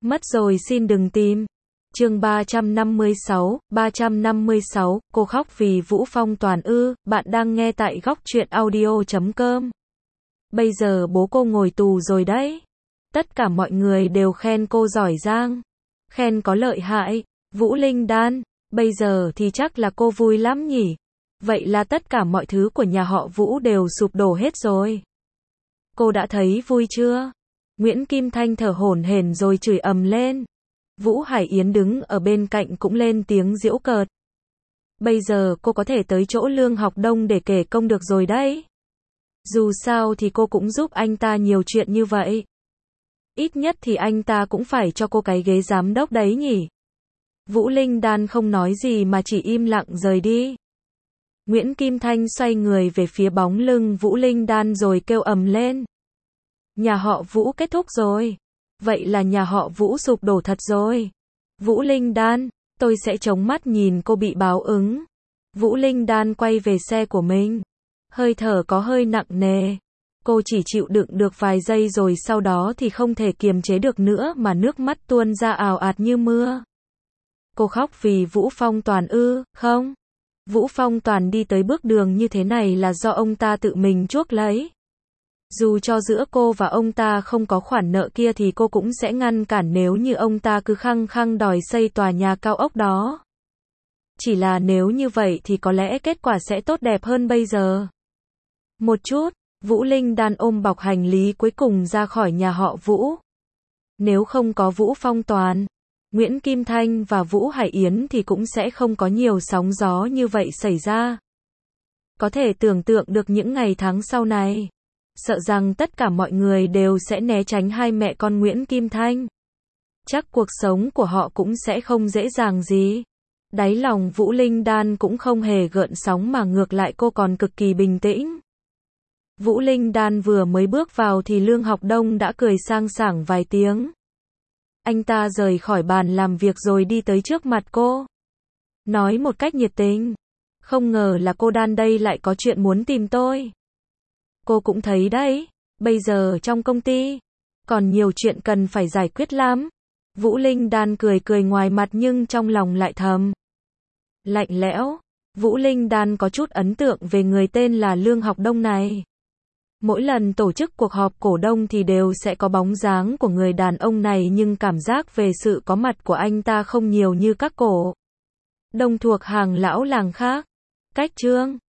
Mất rồi xin đừng tìm. Chương 356, cô khóc vì Vũ Phong Toàn ư? Bạn đang nghe tại Góc Truyện Audio.com. Bây giờ bố cô ngồi tù rồi đấy. Tất cả mọi người đều khen cô giỏi giang. Khen có lợi hại. Vũ Linh Đan, bây giờ thì chắc là cô vui lắm nhỉ? Vậy là tất cả mọi thứ của nhà họ Vũ đều sụp đổ hết rồi. Cô đã thấy vui chưa? Nguyễn Kim Thanh thở hổn hển rồi chửi ầm lên. Vũ Hải Yến đứng ở bên cạnh cũng lên tiếng giễu cợt. Bây giờ cô có thể tới chỗ Lương Học Đông để kể công được rồi đấy. Dù sao thì cô cũng giúp anh ta nhiều chuyện như vậy. Ít nhất thì anh ta cũng phải cho cô cái ghế giám đốc đấy nhỉ. Vũ Linh Đan không nói gì mà chỉ im lặng rời đi. Nguyễn Kim Thanh xoay người về phía bóng lưng Vũ Linh Đan rồi kêu ầm lên. Nhà họ Vũ kết thúc rồi. Vậy là nhà họ Vũ sụp đổ thật rồi. Vũ Linh Đan, tôi sẽ chống mắt nhìn cô bị báo ứng. Vũ Linh Đan quay về xe của mình. Hơi thở có hơi nặng nề. Cô chỉ chịu đựng được vài giây rồi sau đó thì không thể kiềm chế được nữa mà nước mắt tuôn ra ào ạt như mưa. Cô khóc vì Vũ Phong Toàn ư? Không. Vũ Phong Toàn đi tới bước đường như thế này là do ông ta tự mình chuốc lấy. Dù cho giữa cô và ông ta không có khoản nợ kia thì cô cũng sẽ ngăn cản nếu như ông ta cứ khăng khăng đòi xây tòa nhà cao ốc đó. Chỉ là nếu như vậy thì có lẽ kết quả sẽ tốt đẹp hơn bây giờ. Một chút, Vũ Linh Đan ôm bọc hành lý cuối cùng ra khỏi nhà họ Vũ. Nếu không có Vũ Phong Toàn, Nguyễn Kim Thanh và Vũ Hải Yến thì cũng sẽ không có nhiều sóng gió như vậy xảy ra. Có thể tưởng tượng được những ngày tháng sau này. Sợ rằng tất cả mọi người đều sẽ né tránh hai mẹ con Nguyễn Kim Thanh. Chắc cuộc sống của họ cũng sẽ không dễ dàng gì. Đáy lòng Vũ Linh Đan cũng không hề gợn sóng mà ngược lại cô còn cực kỳ bình tĩnh. Vũ Linh Đan vừa mới bước vào thì Lương Học Đông đã cười sang sảng vài tiếng. Anh ta rời khỏi bàn làm việc rồi đi tới trước mặt cô. Nói một cách nhiệt tình. Không ngờ là cô Đan đây lại có chuyện muốn tìm tôi. Cô cũng thấy đấy, bây giờ trong công ty, còn nhiều chuyện cần phải giải quyết lắm. Vũ Linh Đan cười cười ngoài mặt nhưng trong lòng lại thầm. Lạnh lẽo, Vũ Linh Đan có chút ấn tượng về người tên là Lương Học Đông này. Mỗi lần tổ chức cuộc họp cổ đông thì đều sẽ có bóng dáng của người đàn ông này nhưng cảm giác về sự có mặt của anh ta không nhiều như các cổ đông thuộc hàng lão làng khác. Cách chương